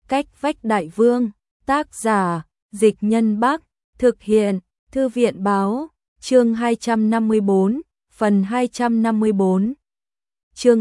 Cách vách đại vương, tác giả, Dịch Nhân Bắc, thực hiện, Thư viện báo, chương 254, phần 254. Chương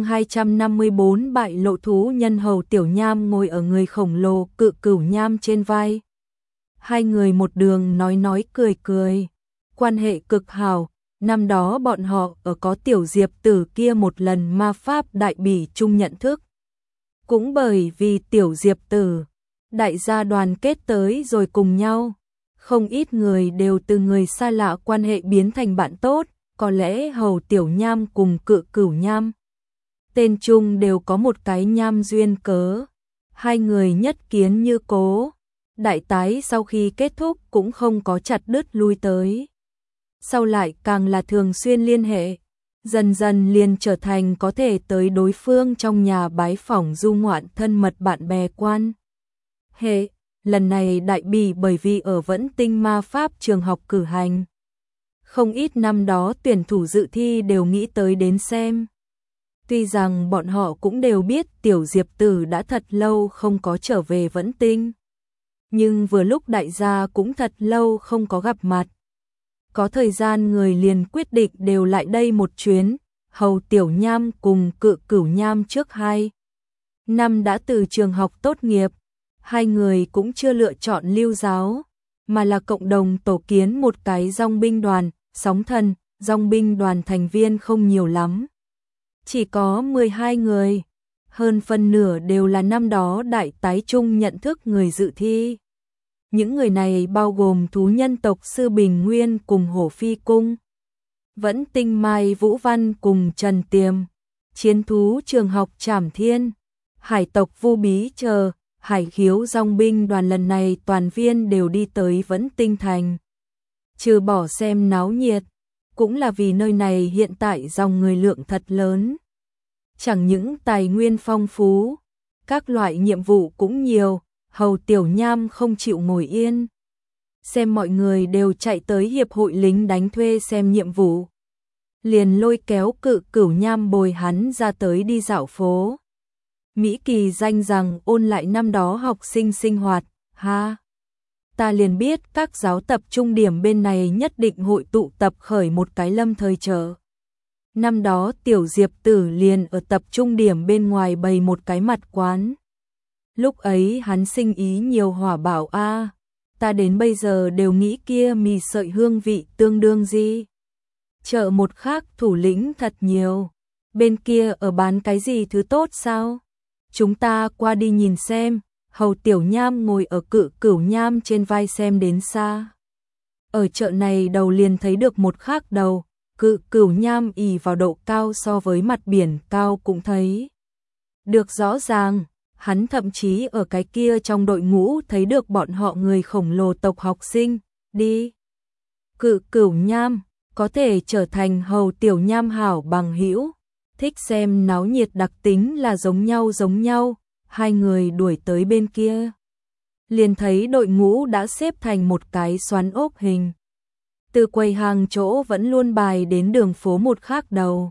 254 bại lộ thú nhân Hầu Tiểu Nham ngồi ở người khổng lồ Cự Cửu Nham trên vai. Hai người một đường nói cười cười, quan hệ cực hảo. Năm đó bọn họ ở có Tiểu Diệp Tử kia một lần ma pháp đại bỉ chung nhận thức. Cũng bởi vì Tiểu Diệp Tử, đại gia đoàn kết tới rồi cùng nhau. Không ít người đều từ người xa lạ quan hệ biến thành bạn tốt, có lẽ Hầu Tiểu Nham cùng Cự Cửu Nham tên chung đều có một cái nham duyên cớ. Hai người nhất kiến như cố. Đại tái sau khi kết thúc cũng không có chặt đứt lui tới. Sau lại càng là thường xuyên liên hệ, dần dần liền trở thành có thể tới đối phương trong nhà bái phỏng du ngoạn thân mật bạn bè quan hệ. Lần này đại bỉ bởi vì ở Vẫn Tinh ma pháp trường học cử hành. Không ít năm đó tuyển thủ dự thi đều nghĩ tới đến xem. Tuy rằng bọn họ cũng đều biết Tiểu Diệp Tử đã thật lâu không có trở về Vẫn Tinh. Nhưng vừa lúc đại gia cũng thật lâu không có gặp mặt. Có thời gian người liền quyết định đều lại đây một chuyến. Hầu Tiểu Nham cùng Cự Cửu Nham trước 2 năm đã từ trường học tốt nghiệp. Hai người cũng chưa lựa chọn lưu giáo, mà là cộng đồng tổ kiến một cái dòng binh đoàn, Sóng Thần. Dòng binh đoàn thành viên không nhiều lắm, chỉ có 12 người, hơn phân nửa đều là năm đó đại tái chung nhận thức người dự thi. Những người này bao gồm thú nhân tộc Sư Bình Nguyên cùng Hổ Phi Cung, Vẫn Tinh Mai Vũ Văn cùng Trần Tiềm, chiến thú trường học Trảm Thiên, hải tộc Vu Bí chờ. Hải khiếu dòng binh đoàn lần này toàn viên đều đi tới Vẫn Tinh Thành. Trừ bỏ xem náo nhiệt, cũng là vì nơi này hiện tại dòng người lượng thật lớn. Chẳng những tài nguyên phong phú, các loại nhiệm vụ cũng nhiều, Hầu Tiểu Nham không chịu ngồi yên. Xem mọi người đều chạy tới hiệp hội lính đánh thuê xem nhiệm vụ. Liền lôi kéo Cự Cửu Nham bồi hắn ra tới đi dạo phố. Mỹ Kỳ danh rằng ôn lại năm đó học sinh sinh hoạt, ha. Ta liền biết các giáo tập trung điểm bên này nhất định hội tụ tập khởi một cái lâm thời chợ. Năm đó Tiểu Diệp Tử liền ở tập trung điểm bên ngoài bày một cái mặt quán. Lúc ấy hắn sinh ý nhiều hỏa bảo a, ta đến bây giờ đều nghĩ kia mì sợi hương vị tương đương gì. Chợ một khác thủ lĩnh thật nhiều, bên kia ở bán cái gì thứ tốt sao? Chúng ta qua đi nhìn xem. Hầu Tiểu Nham ngồi ở Cự Cửu Nham trên vai xem đến xa. Ở chợ này đầu liền thấy được một khác đầu. Cự Cửu Nham ì vào độ cao so với mặt biển cao cũng thấy được rõ ràng. Hắn thậm chí ở cái kia trong đội ngũ thấy được bọn họ người khổng lồ tộc học sinh. Đi. Cự Cửu Nham có thể trở thành Hầu Tiểu Nham hảo bằng hữu. Thích xem náo nhiệt đặc tính là giống nhau. Hai người đuổi tới bên kia, liền thấy đội ngũ đã xếp thành một cái xoắn ốc hình. Từ quầy hàng chỗ vẫn luôn bài đến đường phố một khác đầu.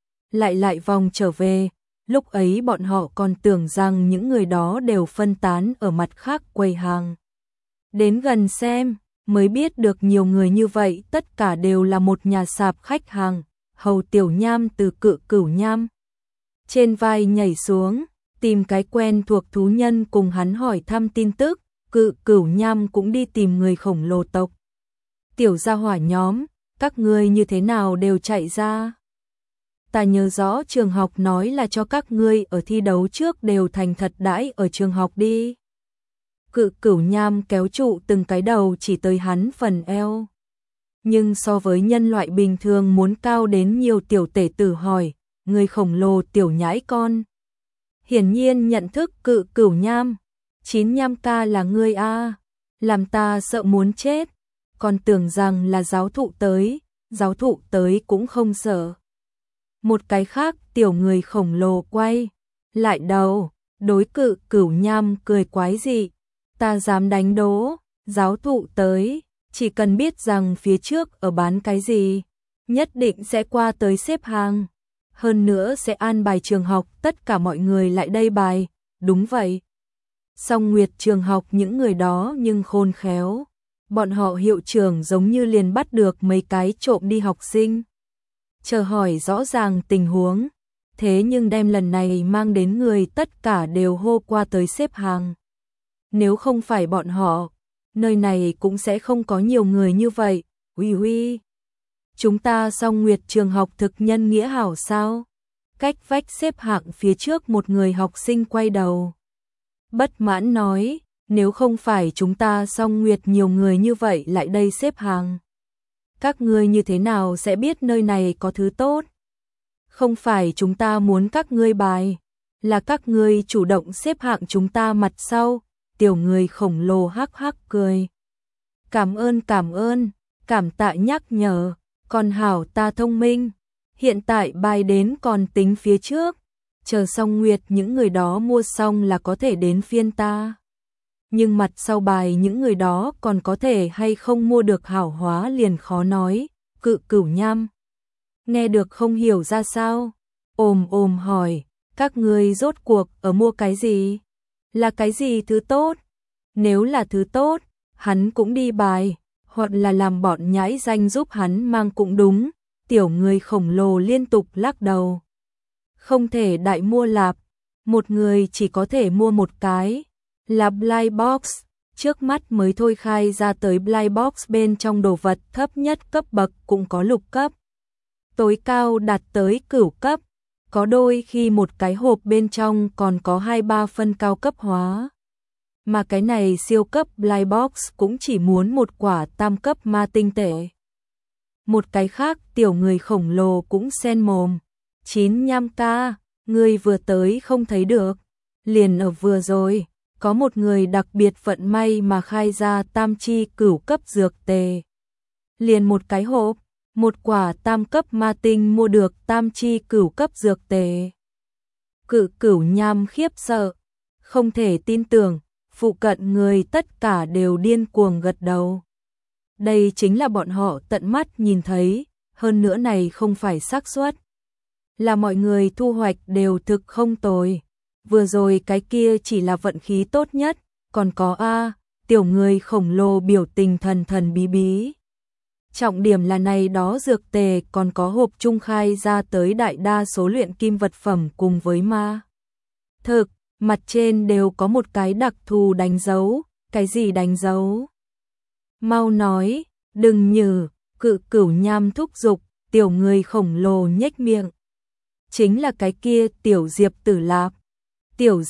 Lại vòng trở về, lúc ấy bọn họ còn tưởng rằng những người đó đều phân tán ở mặt khác quầy hàng. Đến gần xem, mới biết được nhiều người như vậy tất cả đều là một nhà sạp khách hàng. Hầu Tiểu Nham từ Cự Cửu Nham trên vai nhảy xuống, tìm cái quen thuộc thú nhân cùng hắn hỏi thăm tin tức. Cự Cửu Nham cũng đi tìm người khổng lồ tộc. Tiểu gia hỏa nhóm, các ngươi như thế nào đều chạy ra? Ta nhớ rõ trường học nói là cho các ngươi ở thi đấu trước đều thành thật đãi ở trường học đi. Cự Cửu Nham kéo trụ từng cái đầu chỉ tới hắn phần eo. Nhưng so với nhân loại bình thường muốn cao đến nhiều tiểu tể tử hỏi, người khổng lồ tiểu nhãi con. Hiển nhiên nhận thức Cự Cửu Nham. 9 Nham ca là ngươi a, làm ta sợ muốn chết. Còn tưởng rằng là giáo thụ tới cũng không sợ. Một cái khác tiểu người khổng lồ quay lại đầu, đối Cự Cửu Nham cười quái dị. Ta dám đánh đố, giáo thụ tới, chỉ cần biết rằng phía trước ở bán cái gì, nhất định sẽ qua tới xếp hàng. Hơn nữa sẽ an bài trường học tất cả mọi người lại đây bài. Đúng vậy. Song Nguyệt trường học những người đó nhưng khôn khéo. Bọn họ hiệu trưởng giống như liền bắt được mấy cái trộm đi học sinh. Chờ hỏi rõ ràng tình huống. Thế nhưng đem lần này mang đến người tất cả đều hô qua tới xếp hàng. Nếu không phải bọn họ, nơi này cũng sẽ không có nhiều người như vậy. Ui ui, chúng ta Song Nguyệt trường học thực nhân nghĩa hảo sao? Cách vách xếp hạng phía trước một người học sinh quay đầu. Bất mãn nói, nếu không phải chúng ta Song Nguyệt nhiều người như vậy lại đây xếp hàng. Các ngươi như thế nào sẽ biết nơi này có thứ tốt? Không phải chúng ta muốn các ngươi bài, là các ngươi chủ động xếp hạng chúng ta mặt sau. Tiểu người khổng lồ hắc hắc cười. Cảm ơn, cảm tạ nhắc nhở, còn hảo ta thông minh. Hiện tại bài đến còn tính phía trước, chờ Song Nguyệt những người đó mua xong là có thể đến phiên ta. Nhưng mặt sau bài những người đó còn có thể hay không mua được hảo hóa liền khó nói. Cửu Nham nghe được không hiểu ra sao, ồm hỏi, các ngươi rốt cuộc ở mua cái gì? Là cái gì thứ tốt? Nếu là thứ tốt, hắn cũng đi bài, hoặc là làm bọn nhãi danh giúp hắn mang cũng đúng. Tiểu người khổng lồ liên tục lắc đầu. Không thể đại mua lạp, một người chỉ có thể mua một cái. Là Blind Box, trước mắt mới thôi khai ra tới Blind Box bên trong đồ vật thấp nhất cấp bậc cũng có lục cấp. Tối cao đạt tới cửu cấp, có đôi khi một cái hộp bên trong còn có 2-3 phân cao cấp hóa. Mà cái này siêu cấp Blind Box cũng chỉ muốn một quả tam cấp ma tinh tệ. Một cái khác tiểu người khổng lồ cũng sen mồm. 95K, người vừa tới không thấy được. Liền ở vừa rồi, có một người đặc biệt vận may mà khai ra tam chi cửu cấp dược tề. Liền một cái hộp, một quả tam cấp ma tinh mua được tam chi cửu cấp dược tề. Cửu Nham khiếp sợ, không thể tin tưởng, phụ cận người tất cả đều điên cuồng gật đầu. Đây chính là bọn họ tận mắt nhìn thấy, hơn nữa này không phải xác suất. Là mọi người thu hoạch đều thực không tồi. Vừa rồi cái kia chỉ là vận khí tốt nhất, còn có tiểu người khổng lồ biểu tình thần bí bí. Trọng điểm là này đó dược tề còn có hộp trung khai ra tới đại đa số luyện kim vật phẩm cùng với ma thực, mặt trên đều có một cái đặc thù đánh dấu. Cái gì đánh dấu? Mau nói, đừng nhử, Cửu Nham thúc giục, tiểu người khổng lồ nhếch miệng. Chính là cái kia tiểu Diệp Tử lạp. Tiểu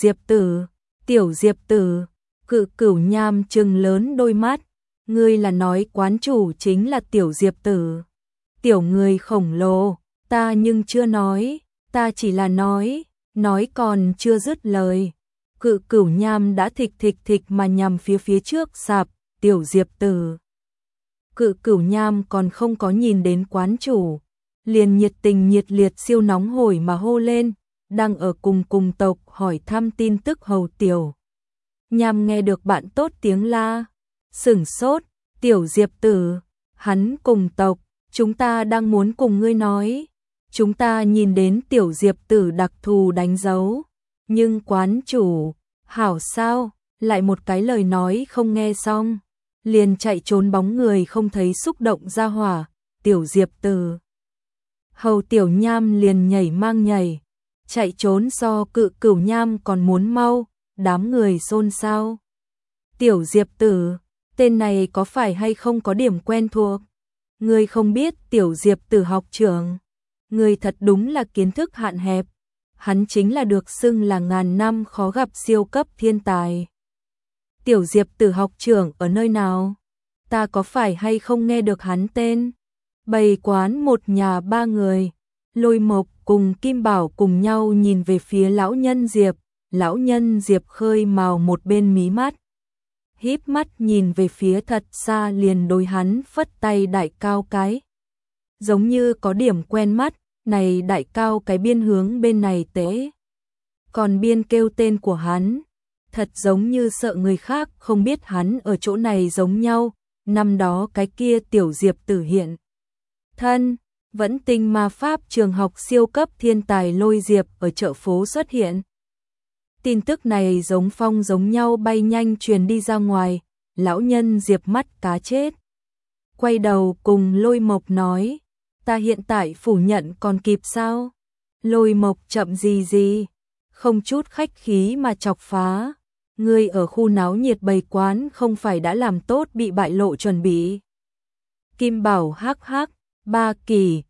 Diệp Tử, Cửu Nham trừng lớn đôi mắt. Ngươi là nói quán chủ chính là tiểu Diệp Tử? Tiểu người khổng lồ, ta nhưng chưa nói, ta chỉ là nói còn chưa dứt lời. Cửu Nham đã thịch mà nhằm phía trước sạp, tiểu Diệp Tử. Cửu Nham còn không có nhìn đến quán chủ, liền nhiệt tình nhiệt liệt siêu nóng hổi mà hô lên, đang ở cùng tộc hỏi thăm tin tức hầu tiểu. Nham nghe được bạn tốt tiếng la, sửng sốt, tiểu Diệp Tử, hắn cùng tộc, chúng ta đang muốn cùng ngươi nói. Chúng ta nhìn đến tiểu Diệp Tử đặc thù đánh dấu, nhưng quán chủ, hảo sao, lại một cái lời nói không nghe xong, liền chạy trốn bóng người không thấy xúc động ra hỏa, tiểu Diệp Tử. Hầu tiểu Nham liền nhảy mang nhảy, chạy trốn so Cửu Nham còn muốn mau, đám người xôn xao. Tiểu Diệp Tử, tên này có phải hay không có điểm quen thuộc? Người không biết tiểu Diệp Tử học trưởng, người thật đúng là kiến thức hạn hẹp. Hắn chính là được xưng là ngàn năm khó gặp siêu cấp thiên tài. Tiểu Diệp Tử học trưởng ở nơi nào? Ta có phải hay không nghe được hắn tên? Bày quán một nhà ba người, Lôi Mộc cùng Kim Bảo cùng nhau nhìn về phía lão nhân Diệp. Lão nhân Diệp khơi màu một bên mí mắt, híp mắt nhìn về phía thật xa, liền đối hắn phất tay đại cao cái. Giống như có điểm quen mắt, này đại cao cái biên hướng bên này tế. Còn biên kêu tên của hắn, thật giống như sợ người khác không biết hắn ở chỗ này giống nhau. Năm đó cái kia tiểu Diệp Tử hiện thân, vẫn tinh ma pháp trường học siêu cấp thiên tài Lôi Diệp ở chợ phố xuất hiện. Tin tức này giống phong giống nhau bay nhanh truyền đi ra ngoài, lão nhân Diệp mắt cá chết. Quay đầu cùng Lôi Mộc nói, ta hiện tại phủ nhận còn kịp sao? Lôi Mộc chậm gì, không chút khách khí mà chọc phá. Ngươi ở khu náo nhiệt bày quán không phải đã làm tốt bị bại lộ chuẩn bị. Kim Bảo hắc hắc, Ba Kỳ,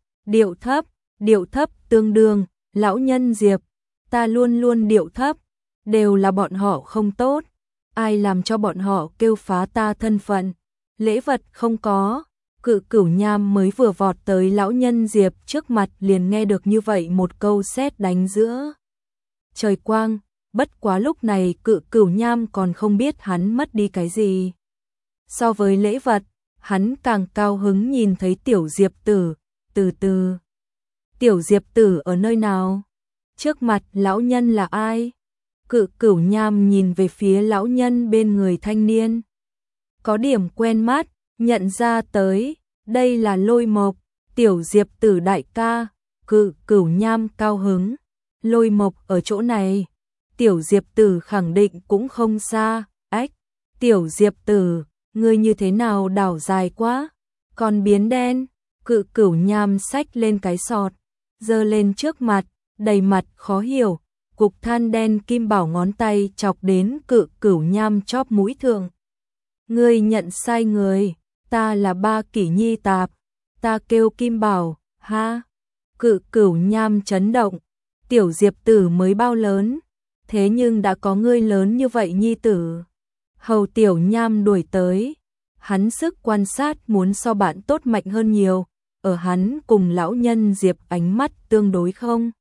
điệu thấp tương đương, lão nhân Diệp, ta luôn luôn điệu thấp, đều là bọn họ không tốt, ai làm cho bọn họ kêu phá ta thân phận, lễ vật không có. Cửu Nham mới vừa vọt tới lão nhân Diệp trước mặt liền nghe được như vậy một câu sét đánh giữa trời quang, bất quá lúc này Cửu Nham còn không biết hắn mất đi cái gì. So với lễ vật, hắn càng cao hứng nhìn thấy tiểu Diệp Tử, từ. Tiểu Diệp Tử ở nơi nào? Trước mặt lão nhân là ai? Cửu Nham nhìn về phía lão nhân bên người thanh niên. Có điểm quen mắt, nhận ra tới, đây là Lôi Mộc, tiểu Diệp Tử đại ca. Cửu Nham cao hứng, Lôi Mộc ở chỗ này, tiểu Diệp Tử khẳng định cũng không xa. Ách, tiểu Diệp Tử, ngươi như thế nào đảo dài quá, còn biến đen. Cửu Nham xách lên cái sọt, giơ lên trước mặt, đầy mặt khó hiểu, cục than đen. Kim Bảo ngón tay chọc đến Cửu Nham chóp mũi thượng. Ngươi nhận sai người, ta là Ba Kỷ Nhi tạp, ta kêu Kim Bảo, ha. Cửu Nham chấn động, tiểu Diệp Tử mới bao lớn, thế nhưng đã có ngươi lớn như vậy nhi tử. Hầu Tiểu Nham đuổi tới, hắn sức quan sát muốn so bạn tốt mạnh hơn nhiều, ở hắn cùng lão nhân Diệp ánh mắt tương đối không.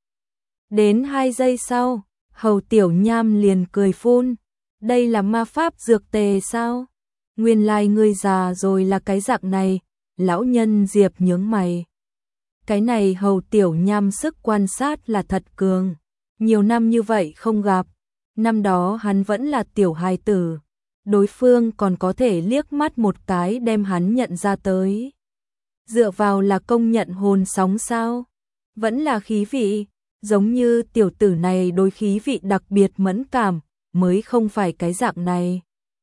Đến 2 giây sau, Hầu Tiểu Nham liền cười phun, đây là ma pháp dược tề sao? Nguyên lai ngươi già rồi là cái dạng này. Lão nhân Diệp nhướng mày. Cái này Hầu Tiểu Nham sức quan sát là thật cường, nhiều năm như vậy không gặp, năm đó hắn vẫn là tiểu hài tử, đối phương còn có thể liếc mắt một cái đem hắn nhận ra tới. Dựa vào là công nhận hồn sóng sao? Vẫn là khí vị, giống như tiểu tử này đối khí vị đặc biệt mẫn cảm, mới không phải cái dạng này.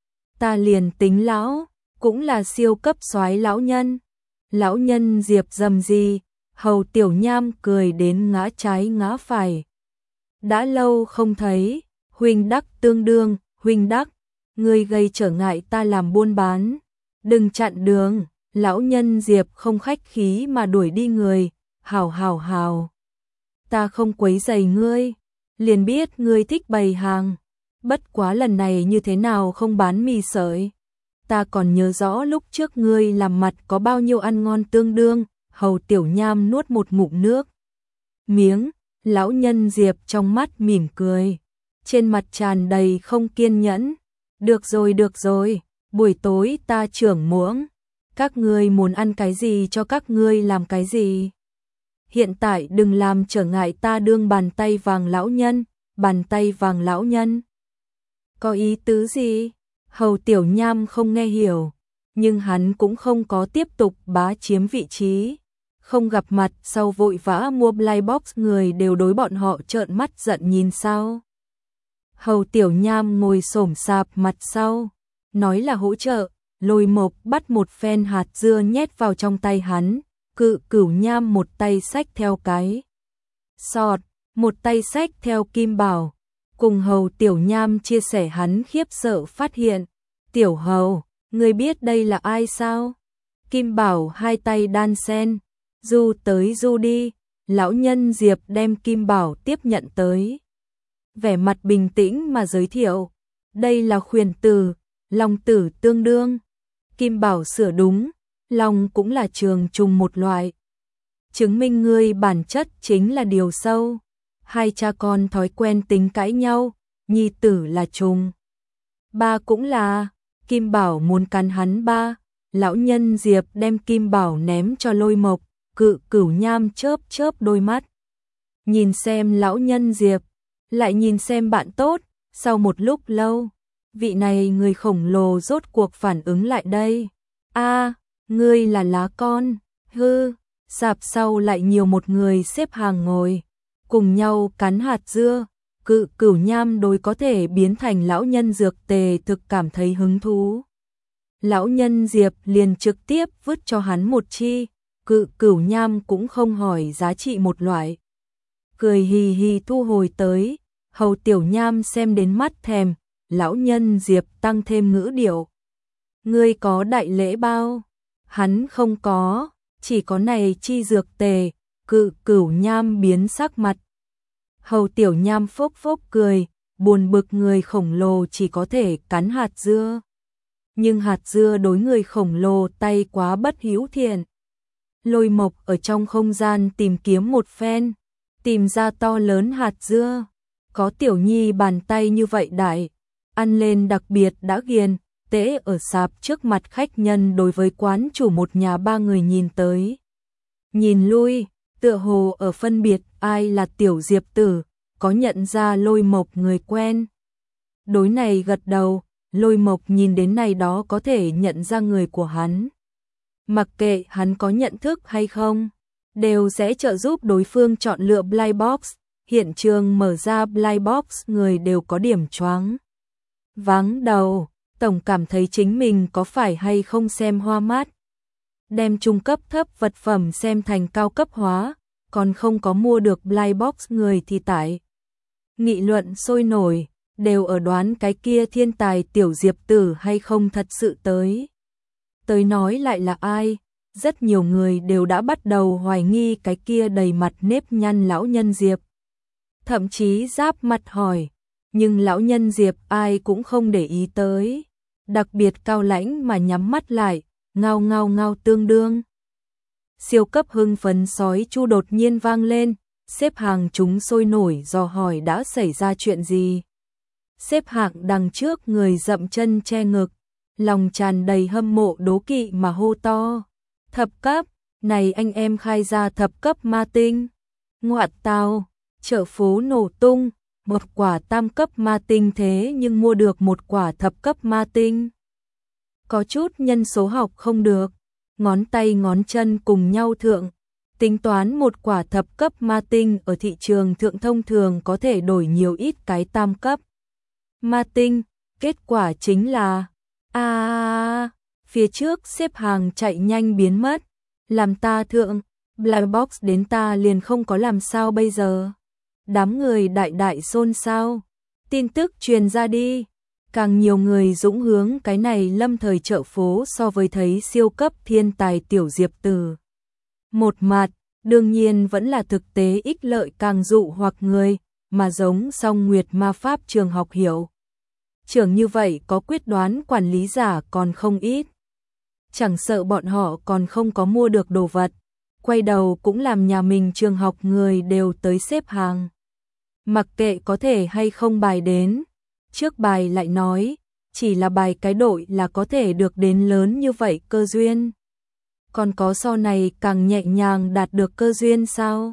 Ta liền tính lão, cũng là siêu cấp soái lão nhân. Lão nhân Diệp dầm gì, Hầu Tiểu Nham cười đến ngã trái ngã phải. Đã lâu không thấy, huynh đắc tương đương, huynh đắc, ngươi gây trở ngại ta làm buôn bán, đừng chặn đường. Lão nhân Diệp không khách khí mà đuổi đi người, hào. Ta không quấy rầy ngươi, liền biết ngươi thích bày hàng, bất quá lần này như thế nào không bán mì sợi. Ta còn nhớ rõ lúc trước ngươi làm mặt có bao nhiêu ăn ngon tương đương. Hầu Tiểu Nham nuốt một ngụm nước miếng, lão nhân Diệp trong mắt mỉm cười, trên mặt tràn đầy không kiên nhẫn. Được rồi, buổi tối ta trưởng muỗng, các ngươi muốn ăn cái gì cho các ngươi làm cái gì. Hiện tại đừng làm trở ngại ta đương bàn tay vàng lão nhân. Có ý tứ gì? Hầu Tiểu Nham không nghe hiểu, nhưng hắn cũng không có tiếp tục bá chiếm vị trí. Không gặp mặt sau vội vã mua blind box, người đều đối bọn họ trợn mắt giận nhìn sao. Hầu Tiểu Nham ngồi xổm sạp mặt sau, nói là hỗ trợ. Lôi Mộc bắt một phen hạt dưa nhét vào trong tay hắn. Cửu Nham một tay xách theo cái sọt, một tay xách theo Kim Bảo, cùng Hầu Tiểu Nham chia sẻ hắn khiếp sợ phát hiện. Tiểu Hầu, ngươi biết đây là ai sao? Kim Bảo hai tay đan sen, du tới du đi. Lão nhân Diệp đem Kim Bảo tiếp nhận tới, vẻ mặt bình tĩnh mà giới thiệu, đây là khuyển tử, long tử tương đương. Kim Bảo sửa đúng, long cũng là trường trùng một loại, chứng minh ngươi bản chất chính là điều sâu. Hai cha con thói quen tính cãi nhau, nhi tử là trùng, ba cũng là. Kim Bảo muốn cắn hắn ba. Lão nhân Diệp đem Kim Bảo ném cho Lôi Mộc. Cửu Nham chớp đôi mắt, nhìn xem lão nhân Diệp, lại nhìn xem bạn tốt. Sau một lúc lâu, vị này người khổng lồ rốt cuộc phản ứng lại đây. A, ngươi là lá con, hư. Sạp sau lại nhiều một người xếp hàng ngồi, cùng nhau cắn hạt dưa. Cửu Nham đối có thể biến thành lão nhân dược tề thực cảm thấy hứng thú. Lão nhân Diệp liền trực tiếp vứt cho hắn một chi, Cửu Nham cũng không hỏi giá trị một loại. Cười hì hì thu hồi tới, Hầu Tiểu Nham xem đến mắt thèm, lão nhân Diệp tăng thêm ngữ điệu. Ngươi có đại lễ bao? Hắn không có, chỉ có này chi dược tề, Cửu Nham biến sắc mặt. Hầu Tiểu Nham phốc phốc cười, buồn bực người khổng lồ chỉ có thể cắn hạt dưa. Nhưng hạt dưa đối người khổng lồ tay quá bất hữu thiện. Lôi Mộc ở trong không gian tìm kiếm một phen, tìm ra to lớn hạt dưa, có Tiểu Nhi bàn tay như vậy đại, ăn lên đặc biệt đã ghiền, tễ ở sạp trước mặt khách nhân đối với quán chủ một nhà ba người nhìn tới. Nhìn lui, tựa hồ ở phân biệt ai là Tiểu Diệp Tử, có nhận ra Lôi Mộc người quen. Đối này gật đầu, Lôi Mộc nhìn đến này đó có thể nhận ra người của hắn. Mặc kệ hắn có nhận thức hay không, đều sẽ trợ giúp đối phương chọn lựa Blind Box. Hiện trường mở ra Blind Box người đều có điểm choáng váng đầu, tổng cảm thấy chính mình có phải hay không xem hoa mắt. Đem trung cấp thấp vật phẩm xem thành cao cấp hóa, còn không có mua được Blind Box người thì tại. Nghị luận sôi nổi, đều ở đoán cái kia thiên tài Tiểu Diệp Tử hay không thật sự tới. Tới nói lại là ai, rất nhiều người đều đã bắt đầu hoài nghi cái kia đầy mặt nếp nhăn lão nhân Diệp. Thậm chí giáp mặt hỏi, nhưng lão nhân Diệp ai cũng không để ý tới, đặc biệt cao lãnh mà nhắm mắt lại, ngao ngao ngao tương đương. Siêu cấp hưng phấn sói chu đột nhiên vang lên, xếp hàng chúng sôi nổi dò hỏi đã xảy ra chuyện gì. Xếp hạng đằng trước người dậm chân che ngực, lòng tràn đầy hâm mộ đố kỵ mà hô to. Thập cấp, này anh em khai ra thập cấp ma tinh. Ngoạn tào, chợ phố nổ tung, một quả tam cấp ma tinh thế nhưng mua được một quả thập cấp ma tinh. Có chút nhân số học không được, ngón tay ngón chân cùng nhau thượng, tính toán một quả thập cấp ma tinh ở thị trường thượng thông thường có thể đổi nhiều ít cái tam cấp ma tinh, kết quả chính là phía trước xếp hàng chạy nhanh biến mất, làm ta thượng Blind Box đến ta liền không có làm sao bây giờ. Đám người đại xôn xao, tin tức truyền ra đi, càng nhiều người dũng hướng cái này lâm thời chợ phố so với thấy siêu cấp thiên tài Tiểu Diệp Tử. Một mặt, đương nhiên vẫn là thực tế ích lợi càng dụ hoặc người, mà giống Song Nguyệt ma pháp trường học hiểu. Trường như vậy có quyết đoán quản lý giả còn không ít. Chẳng sợ bọn họ còn không có mua được đồ vật, quay đầu cũng làm nhà mình trường học người đều tới xếp hàng. Mặc kệ có thể hay không bài đến, trước bài lại nói, chỉ là bài cái đội là có thể được đến lớn như vậy cơ duyên. Còn có so này càng nhẹ nhàng đạt được cơ duyên sao?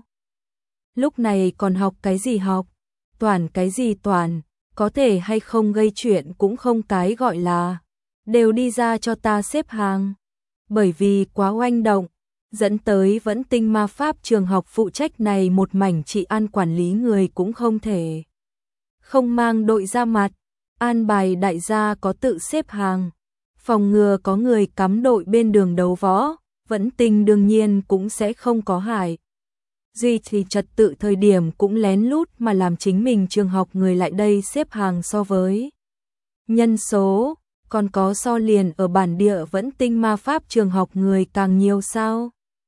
Lúc này còn học cái gì học, toàn cái gì toàn, có thể hay không gây chuyện cũng không cái gọi là, đều đi ra cho ta xếp hàng. Bởi vì quá oanh động, dẫn tới vẫn tinh ma pháp trường học phụ trách này một mảnh trị an quản lý người cũng không thể. Không mang đội ra mặt, an bài đại gia có tự xếp hàng, phòng ngừa có người cắm đội bên đường đấu võ, vẫn tinh đương nhiên cũng sẽ không có hại. Duy trì trật tự thời điểm cũng lén lút mà làm chính mình trường học người lại đây xếp hàng so với nhân số, còn có so liền ở bản địa vẫn tinh ma pháp trường học người càng nhiều sao?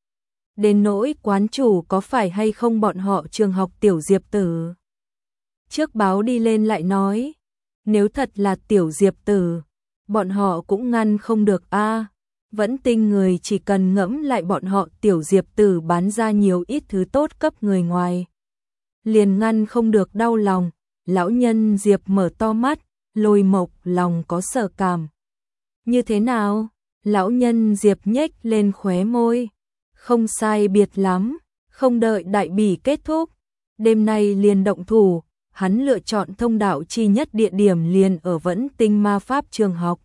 Đến nỗi quán chủ có phải hay không bọn họ trường học Tiểu Diệp Tử. Trước báo đi lên lại nói, nếu thật là Tiểu Diệp Tử, bọn họ cũng ngăn không được a. Vẫn tinh người chỉ cần ngẫm lại bọn họ Tiểu Diệp Tử bán ra nhiều ít thứ tốt cấp người ngoài. Liền ngăn không được đau lòng, lão nhân Diệp mở to mắt, Lôi Mộc lòng có sợ cảm. Như thế nào? Lão nhân Diệp nhếch lên khóe môi. Không sai biệt lắm, không đợi đại bỉ kết thúc. Đêm nay liền động thủ, hắn lựa chọn thông đạo chi nhất địa điểm liền ở vẫn tinh ma pháp trường học.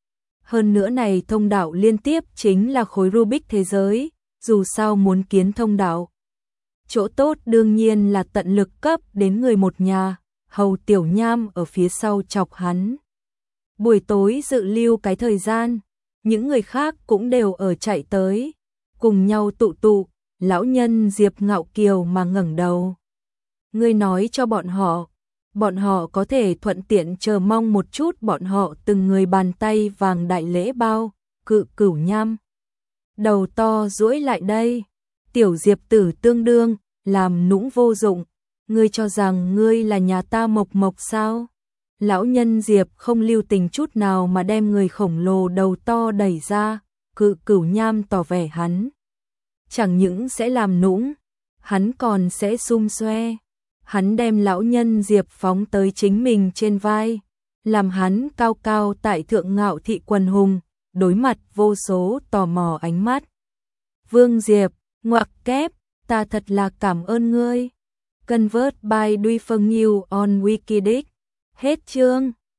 Hơn nữa này thông đạo liên tiếp chính là khối Rubik thế giới, dù sao muốn kiến thông đạo. Chỗ tốt đương nhiên là tận lực cấp đến người một nhà, Hầu Tiểu Nham ở phía sau chọc hắn. Buổi tối dự lưu cái thời gian, những người khác cũng đều ở chạy tới, cùng nhau tụ tụ, lão nhân Diệp ngạo kiều mà ngẩng đầu. Ngươi nói cho bọn họ có thể thuận tiện chờ mong một chút bọn họ từng người bàn tay vàng đại lễ bao, Cửu Nham. Đầu to duỗi lại đây, tiểu Diệp tử tương đương, làm nũng vô dụng, ngươi cho rằng ngươi là nhà ta Mộc Mộc sao? Lão nhân Diệp không lưu tình chút nào mà đem người khổng lồ đầu to đẩy ra, Cửu Nham tỏ vẻ hắn chẳng những sẽ làm nũng, hắn còn sẽ xum xoe. Hắn đem lão nhân Diệp phóng tới chính mình trên vai, làm hắn cao cao tại thượng ngạo thị quần hùng, đối mặt vô số tò mò ánh mắt. Vương Diệp, ngoặc kép, ta thật là cảm ơn ngươi. Convert by Duy Phương Nhiêu on Wikidic. Hết chương.